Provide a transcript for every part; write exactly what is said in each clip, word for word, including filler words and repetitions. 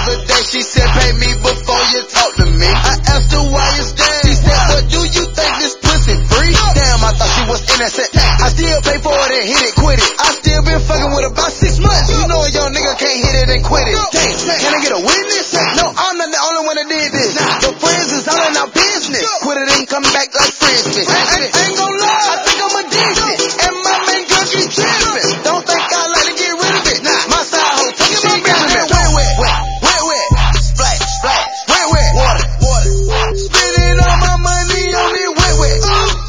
other day, she said, pay me before you talk to me. I asked her why you stand. She said, but do you think this pussy free? Damn, I thought she was innocent. I still pay for it and hit it, quit it. I still been fucking with about six months. You know a young nigga can't hit it and quit it. Damn, can I get a witness? No, I'm not the only one that did this. Your friends is all in our business. Quit it and come back like friends. I ain't, ain't gon' lie, I think I'm addicted. And my main girl keep tripping. Don't think I like to get rid of it. My side hoe taking my Benjamin. Wet, wet, wet, wet, wet. Splash, splash, wet, wet. Water, water. Spending all my money on it, wet, wet.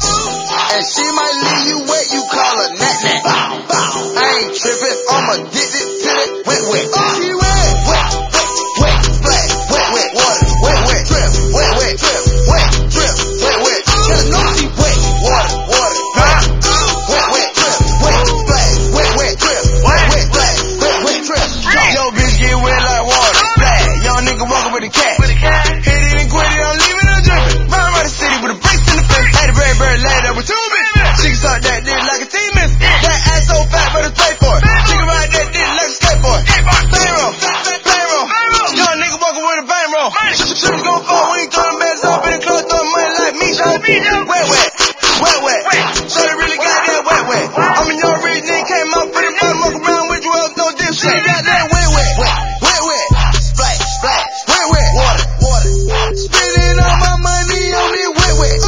And she might leave you wet, you call her nat nat. I ain't tripping, I'm addicted to that wet, wet. She wet, wet, wet, wet, splash, wet, wet. Water, wet, wet, drip, wet, wet, drip, wet, drip, wet, wet. Gotta know she wet. Water, water, wet, wet, wet, drip, wet, splash, wet, wet, drip, wet, wet, splash, wet, wet, drip. Yo, bitch get wet like water, splash. Young nigga walking with a cat. Hit it and quit it, I'm leaving her dripping. Ride around the city with a brace in the face. Had a bird bird laid up with two bitches. She can suck that dick like a T-miss. That ass so fat, but it's pay for it. She can ride that dick like a skateboard. Bankroll, bankroll. Young nigga walking with a bankroll. Should've gone for when he throwing bands up in the club, throwing money like me. Wet, wet, wet, wet. Shorty really got that wet, wet. I'm a young rich nigga, came out for the bottom, walk around with you up, no dipshit. Got that wet, wet, wet, wet, splash, splash, wet, wet, water, water. Spending all my money on it, wet, wet.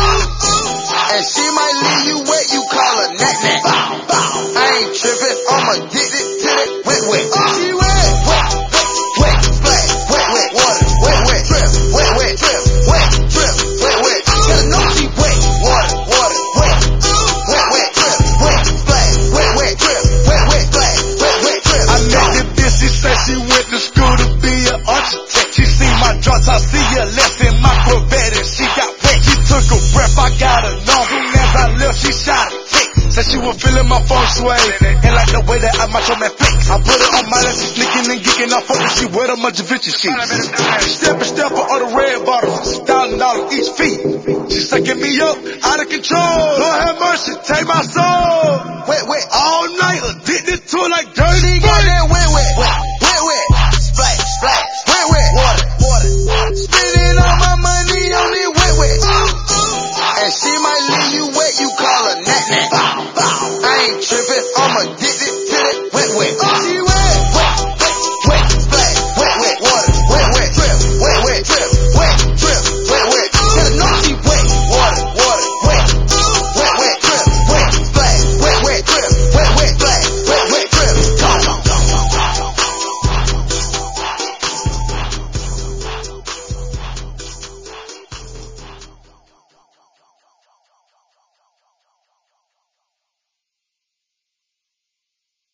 And she might leave you wet, you call her nat nat. I ain't tripping, I'm addicted to that wet, wet. She wet, wet, wet, wet, splash, wet, wet, water, wet, wet, drip, wet, wet, drip, wet, drip, wet, wet. Gotta know she wet, water, water, wet, wet, wet, drip, wet, splash, wet, wet, drip, wet, wet, splash, wet, wet, drip. I met the bitch, she said she went to school to be an architect. She seen my drugs, I see her left in my Corvette and she got wet. She took a breath, I got her numb. Soon as I left, she shot a tick. Said she was feeling my feng shui and like the way that I match on my flex. I put her on my list, she sneaking and geeking. I fuck her, she wear a bunch of bitches sheets.